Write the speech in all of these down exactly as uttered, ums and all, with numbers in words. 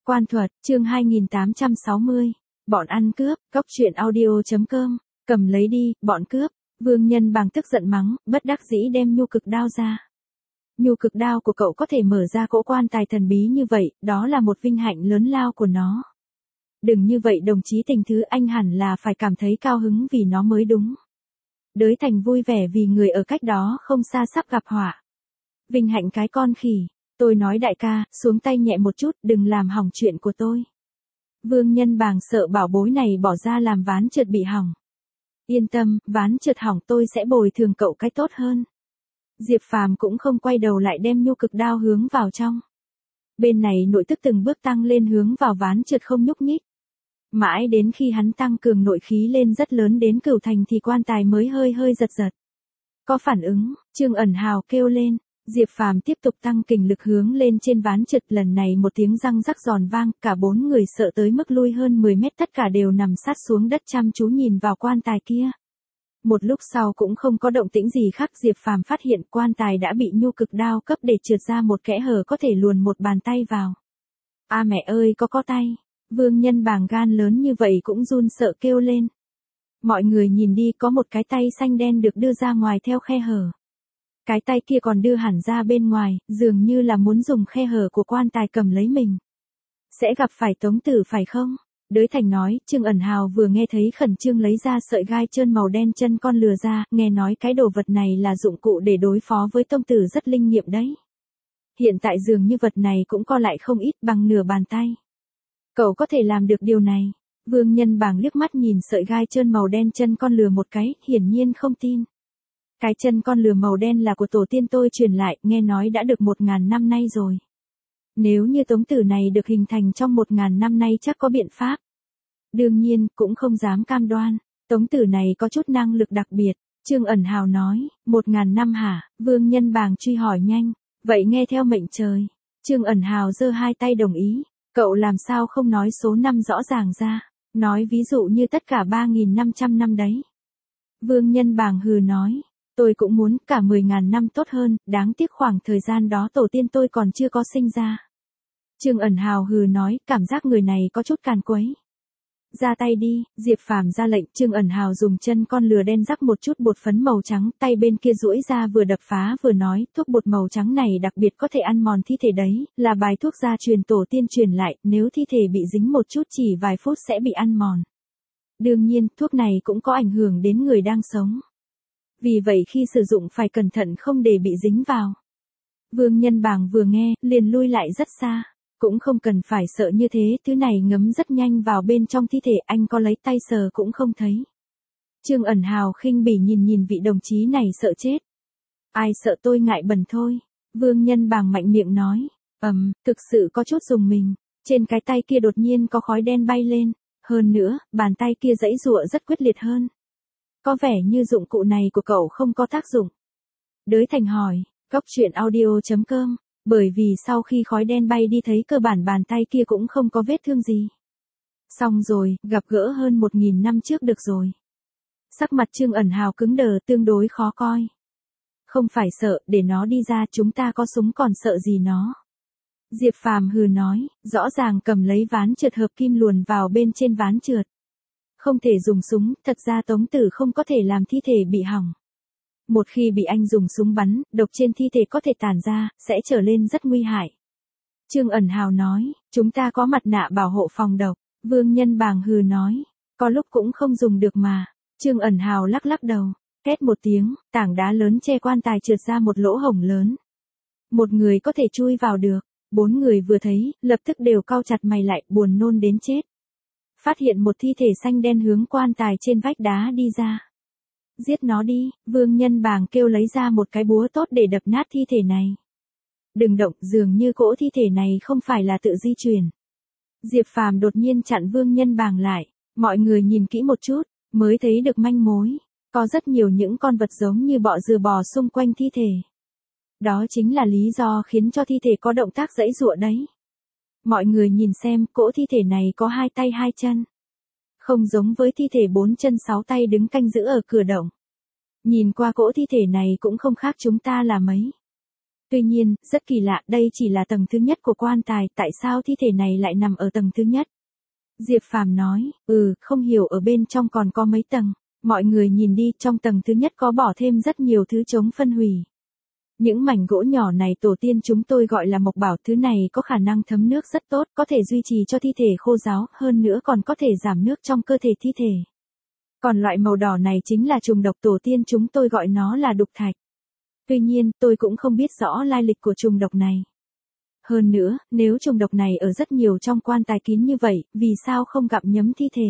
Quan thuật, chương hai nghìn tám trăm sáu mươi. Bọn ăn cướp, cóc truyện audio.com. Cầm lấy đi, bọn cướp. Vương Nhân Bàng tức giận mắng, bất đắc dĩ đem nhu cực đao ra. Nhu cực đao của cậu có thể mở ra cỗ quan tài thần bí như vậy, đó là một vinh hạnh lớn lao của nó. Đừng như vậy đồng chí Tình Thứ, anh hẳn là phải cảm thấy cao hứng vì nó mới đúng. Đới Thành vui vẻ vì người ở cách đó không xa sắp gặp họa. Vinh hạnh cái con khỉ. Tôi nói đại ca, xuống tay nhẹ một chút, đừng làm hỏng chuyện của tôi. Vương Nhân Bàng sợ bảo bối này bỏ ra làm ván trượt bị hỏng. Yên tâm, ván trượt hỏng tôi sẽ bồi thường cậu cái tốt hơn. Diệp Phàm cũng không quay đầu lại đem nhu cực đao hướng vào trong. Bên này nội tức từng bước tăng lên hướng vào ván trượt không nhúc nhích. Mãi đến khi hắn tăng cường nội khí lên rất lớn đến cửu thành thì quan tài mới hơi hơi giật giật. Có phản ứng, Trương Ẩn Hào kêu lên. Diệp Phàm tiếp tục tăng kình lực hướng lên trên ván trượt, lần này một tiếng răng rắc giòn vang, cả bốn người sợ tới mức lui hơn mười mét, tất cả đều nằm sát xuống đất chăm chú nhìn vào quan tài kia. Một lúc sau cũng không có động tĩnh gì khác, Diệp Phàm phát hiện quan tài đã bị nhu cực đao cấp để trượt ra một kẽ hở có thể luồn một bàn tay vào. A mẹ ơi, có có tay. Vương Nhân Bàng gan lớn như vậy cũng run sợ kêu lên. Mọi người nhìn đi, có một cái tay xanh đen được đưa ra ngoài theo khe hở. Cái tay kia còn đưa hẳn ra bên ngoài, dường như là muốn dùng khe hở của quan tài cầm lấy mình. Sẽ gặp phải Tống Tử phải không? Đới Thành nói. Trương Ẩn Hào vừa nghe thấy khẩn trương lấy ra sợi gai trơn màu đen chân con lừa ra, nghe nói cái đồ vật này là dụng cụ để đối phó với Tông Tử rất linh nghiệm đấy. Hiện tại dường như vật này cũng co lại không ít, bằng nửa bàn tay. Cậu có thể làm được điều này? Vương Nhân Bàng liếc mắt nhìn sợi gai trơn màu đen chân con lừa một cái, hiển nhiên không tin. Cái chân con lừa màu đen là của tổ tiên tôi truyền lại, nghe nói đã được một ngàn năm nay rồi. Nếu như Tống Tử này được hình thành trong một ngàn năm nay chắc có biện pháp. Đương nhiên, cũng không dám cam đoan. Tống Tử này có chút năng lực đặc biệt. Trương Ẩn Hào nói. Một ngàn năm hả? Vương Nhân Bàng truy hỏi nhanh. Vậy nghe theo mệnh trời. Trương Ẩn Hào giơ hai tay đồng ý. Cậu làm sao không nói số năm rõ ràng ra. Nói ví dụ như tất cả ba nghìn năm trăm năm đấy. Vương Nhân Bàng hừ nói. Tôi cũng muốn cả mười ngàn năm tốt hơn, đáng tiếc khoảng thời gian đó tổ tiên tôi còn chưa có sinh ra. Trương Ẩn Hào hừ nói, cảm giác người này có chút càn quấy. Ra tay đi, Diệp Phàm ra lệnh. Trương Ẩn Hào dùng chân con lừa đen rắc một chút bột phấn màu trắng, tay bên kia duỗi ra vừa đập phá vừa nói, thuốc bột màu trắng này đặc biệt có thể ăn mòn thi thể đấy, là bài thuốc gia truyền tổ tiên truyền lại, nếu thi thể bị dính một chút chỉ vài phút sẽ bị ăn mòn. Đương nhiên, thuốc này cũng có ảnh hưởng đến người đang sống. Vì vậy khi sử dụng phải cẩn thận không để bị dính vào. Vương Nhân Bàng vừa nghe, liền lui lại rất xa. Cũng không cần phải sợ như thế, thứ này ngấm rất nhanh vào bên trong thi thể, anh có lấy tay sờ cũng không thấy. Trương Ẩn Hào khinh bỉ nhìn nhìn vị đồng chí này sợ chết. Ai sợ tôi ngại bẩn thôi. Vương Nhân Bàng mạnh miệng nói. Ầm, um, thực sự có chút dùng mình. Trên cái tay kia đột nhiên có khói đen bay lên. Hơn nữa, bàn tay kia giãy giụa rất quyết liệt hơn. Có vẻ như dụng cụ này của cậu không có tác dụng. Đới Thành hỏi. Cóc truyện audio.com. Bởi vì sau khi khói đen bay đi thấy cơ bản bàn tay kia cũng không có vết thương gì. Xong rồi, gặp gỡ hơn một nghìn năm trước được rồi. Sắc mặt Trương Ẩn Hào cứng đờ, tương đối khó coi. Không phải sợ, để nó đi ra, chúng ta có súng còn sợ gì nó. Diệp Phàm hừ nói, rõ ràng cầm lấy ván trượt hợp kim luồn vào bên trên ván trượt. Không thể dùng súng, thật ra Tống Tử không có thể làm thi thể bị hỏng. Một khi bị anh dùng súng bắn, độc trên thi thể có thể tản ra, sẽ trở lên rất nguy hại. Trương Ẩn Hào nói, chúng ta có mặt nạ bảo hộ phòng độc. Vương Nhân Bàng hừ nói, có lúc cũng không dùng được mà. Trương Ẩn Hào lắc lắc đầu, két một tiếng, tảng đá lớn che quan tài trượt ra một lỗ hổng lớn. Một người có thể chui vào được, bốn người vừa thấy, lập tức đều cau chặt mày lại, buồn nôn đến chết. Phát hiện một thi thể xanh đen hướng quan tài trên vách đá đi ra. Giết nó đi, Vương Nhân Bàng kêu lấy ra một cái búa tốt để đập nát thi thể này. Đừng động, dường như cỗ thi thể này không phải là tự di chuyển. Diệp Phàm đột nhiên chặn Vương Nhân Bàng lại, mọi người nhìn kỹ một chút, mới thấy được manh mối. Có rất nhiều những con vật giống như bọ dừa bò xung quanh thi thể. Đó chính là lý do khiến cho thi thể có động tác giãy giụa đấy. Mọi người nhìn xem, cỗ thi thể này có hai tay hai chân. Không giống với thi thể bốn chân sáu tay đứng canh giữ ở cửa động. Nhìn qua cỗ thi thể này cũng không khác chúng ta là mấy. Tuy nhiên, rất kỳ lạ, đây chỉ là tầng thứ nhất của quan tài, tại sao thi thể này lại nằm ở tầng thứ nhất? Diệp Phàm nói, ừ, không hiểu ở bên trong còn có mấy tầng. Mọi người nhìn đi, trong tầng thứ nhất có bỏ thêm rất nhiều thứ chống phân hủy. Những mảnh gỗ nhỏ này tổ tiên chúng tôi gọi là mộc bảo, thứ này có khả năng thấm nước rất tốt, có thể duy trì cho thi thể khô ráo, hơn nữa còn có thể giảm nước trong cơ thể thi thể. Còn loại màu đỏ này chính là trùng độc, tổ tiên chúng tôi gọi nó là đục thạch. Tuy nhiên, tôi cũng không biết rõ lai lịch của trùng độc này. Hơn nữa, nếu trùng độc này ở rất nhiều trong quan tài kín như vậy, vì sao không gặm nhấm thi thể?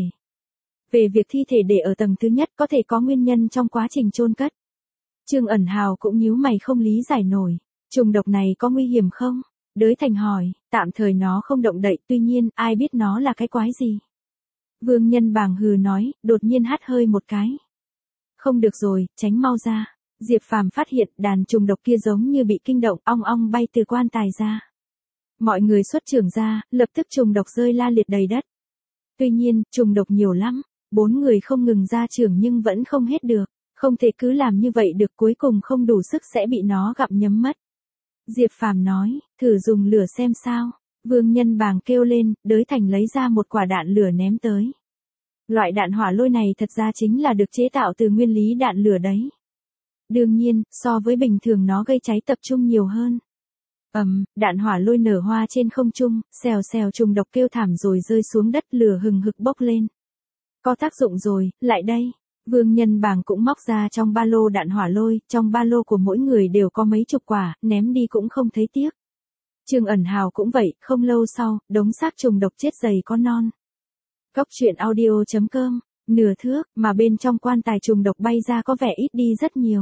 Về việc thi thể để ở tầng thứ nhất có thể có nguyên nhân trong quá trình chôn cất. Trương ẩn hào cũng nhíu mày không lý giải nổi. Trùng độc này có nguy hiểm không? Đới Thành hỏi, tạm thời nó không động đậy, tuy nhiên, ai biết nó là cái quái gì? Vương Nhân Bàng hừ nói, đột nhiên hắt hơi một cái. Không được rồi, tránh mau ra. Diệp Phàm phát hiện đàn trùng độc kia giống như bị kinh động, ong ong bay từ quan tài ra. Mọi người xuất trưởng ra, lập tức trùng độc rơi la liệt đầy đất. Tuy nhiên, trùng độc nhiều lắm, bốn người không ngừng ra trưởng nhưng vẫn không hết được. Không thể cứ làm như vậy được, cuối cùng không đủ sức sẽ bị nó gặm nhấm mất. Diệp Phàm nói, thử dùng lửa xem sao. Vương Nhân Bàng kêu lên, Đới Thành lấy ra một quả đạn lửa ném tới. Loại đạn hỏa lôi này thật ra chính là được chế tạo từ nguyên lý đạn lửa đấy. Đương nhiên, so với bình thường nó gây cháy tập trung nhiều hơn. Ầm, um, đạn hỏa lôi nở hoa trên không trung, xèo xèo trùng độc kêu thảm rồi rơi xuống đất, lửa hừng hực bốc lên. Có tác dụng rồi, lại đây. Vương Nhân Bàng cũng móc ra trong ba lô đạn hỏa lôi, trong ba lô của mỗi người đều có mấy chục quả, ném đi cũng không thấy tiếc. Trương ẩn hào cũng vậy, không lâu sau, đống xác trùng độc chết dày có non. Cốc truyện audio chấm com, nửa thước, mà bên trong quan tài trùng độc bay ra có vẻ ít đi rất nhiều.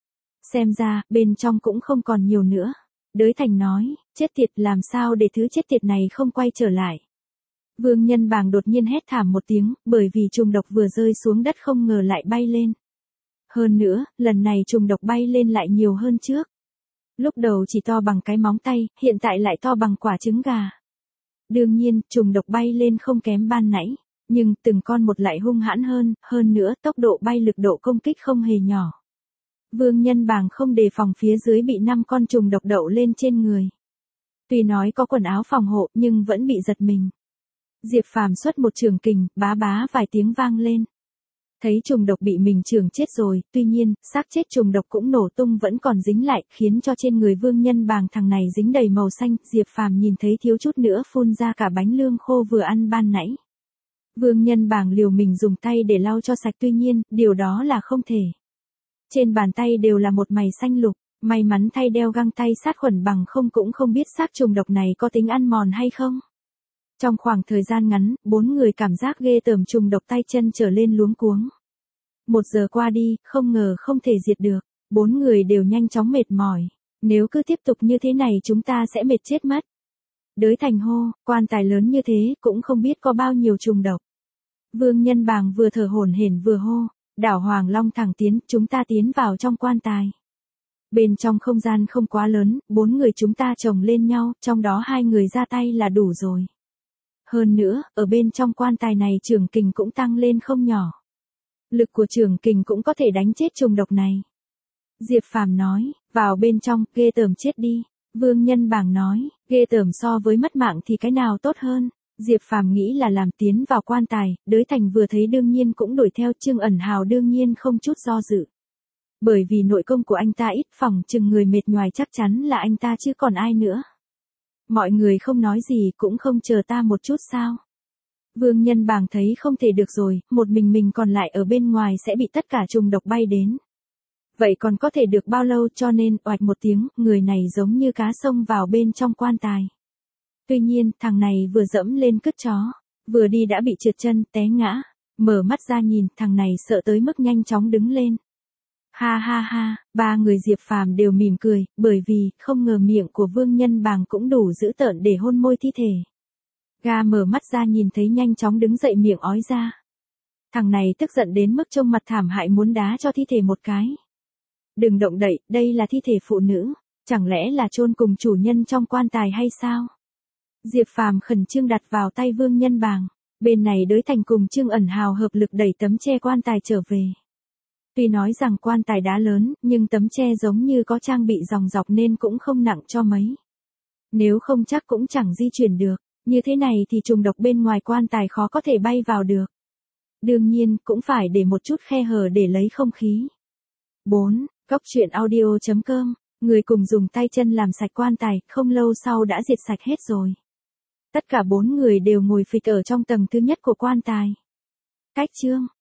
Xem ra, bên trong cũng không còn nhiều nữa. Đới Thành nói, chết tiệt, làm sao để thứ chết tiệt này không quay trở lại. Vương Nhân Bàng đột nhiên hét thảm một tiếng, bởi vì trùng độc vừa rơi xuống đất không ngờ lại bay lên. Hơn nữa, lần này trùng độc bay lên lại nhiều hơn trước. Lúc đầu chỉ to bằng cái móng tay, hiện tại lại to bằng quả trứng gà. Đương nhiên, trùng độc bay lên không kém ban nãy, nhưng từng con một lại hung hãn hơn, hơn nữa tốc độ bay lực độ công kích không hề nhỏ. Vương Nhân Bàng không đề phòng phía dưới bị năm con trùng độc đậu lên trên người. Tuy nói có quần áo phòng hộ nhưng vẫn bị giật mình. Diệp Phàm xuất một trường kình, bá bá vài tiếng vang lên. Thấy trùng độc bị mình trường chết rồi, tuy nhiên, xác chết trùng độc cũng nổ tung vẫn còn dính lại, khiến cho trên người Vương Nhân Bàng thằng này dính đầy màu xanh, Diệp Phàm nhìn thấy thiếu chút nữa phun ra cả bánh lương khô vừa ăn ban nãy. Vương Nhân Bàng liều mình dùng tay để lau cho sạch, tuy nhiên, điều đó là không thể. Trên bàn tay đều là một mày xanh lục, may mắn thay đeo găng tay sát khuẩn, bằng không cũng không biết xác trùng độc này có tính ăn mòn hay không. Trong khoảng thời gian ngắn, bốn người cảm giác ghê tởm, trùng độc tay chân trở lên luống cuống. Một giờ qua đi, không ngờ không thể diệt được, bốn người đều nhanh chóng mệt mỏi. Nếu cứ tiếp tục như thế này chúng ta sẽ mệt chết mất. Đới Thành hô, quan tài lớn như thế, cũng không biết có bao nhiêu trùng độc. Vương Nhân Bàng vừa thở hổn hển vừa hô, đảo Hoàng Long thẳng tiến, chúng ta tiến vào trong quan tài. Bên trong không gian không quá lớn, bốn người chúng ta chồng lên nhau, trong đó hai người ra tay là đủ rồi. Hơn nữa, ở bên trong quan tài này trường kình cũng tăng lên không nhỏ. Lực của trường kình cũng có thể đánh chết trùng độc này. Diệp Phàm nói, vào bên trong, ghê tởm chết đi. Vương Nhân Bàng nói, ghê tởm so với mất mạng thì cái nào tốt hơn. Diệp Phàm nghĩ là làm tiến vào quan tài, Đới Thành vừa thấy đương nhiên cũng đuổi theo, Trương ẩn hào đương nhiên không chút do dự. Bởi vì nội công của anh ta ít, phòng chừng người mệt nhoài chắc chắn là anh ta chứ còn ai nữa. Mọi người không nói gì, cũng không chờ ta một chút sao. Vương Nhân Bàng thấy không thể được rồi, một mình mình còn lại ở bên ngoài sẽ bị tất cả trùng độc bay đến. Vậy còn có thể được bao lâu, cho nên, oạch một tiếng, người này giống như cá sông vào bên trong quan tài. Tuy nhiên, thằng này vừa dẫm lên cứt chó, vừa đi đã bị trượt chân, té ngã, mở mắt ra nhìn, thằng này sợ tới mức nhanh chóng đứng lên. Ha ha ha, ba người Diệp Phàm đều mỉm cười, bởi vì, không ngờ miệng của Vương Nhân Bàng cũng đủ dữ tợn để hôn môi thi thể. Ga mở mắt ra nhìn thấy nhanh chóng đứng dậy, miệng ói ra. Thằng này tức giận đến mức trông mặt thảm hại muốn đá cho thi thể một cái. Đừng động đậy, đây là thi thể phụ nữ, chẳng lẽ là chôn cùng chủ nhân trong quan tài hay sao? Diệp Phàm khẩn trương đặt vào tay Vương Nhân Bàng, bên này Đới Thành cùng Trương ẩn hào hợp lực đẩy tấm che quan tài trở về. Tuy nói rằng quan tài đá lớn, nhưng tấm tre giống như có trang bị dòng dọc nên cũng không nặng cho mấy. Nếu không chắc cũng chẳng di chuyển được, như thế này thì trùng độc bên ngoài quan tài khó có thể bay vào được. Đương nhiên, cũng phải để một chút khe hở để lấy không khí. bốn. Cóc truyện audio chấm com. Người cùng dùng tay chân làm sạch quan tài, không lâu sau đã diệt sạch hết rồi. Tất cả bốn người đều ngồi phịch ở trong tầng thứ nhất của quan tài. Cách chương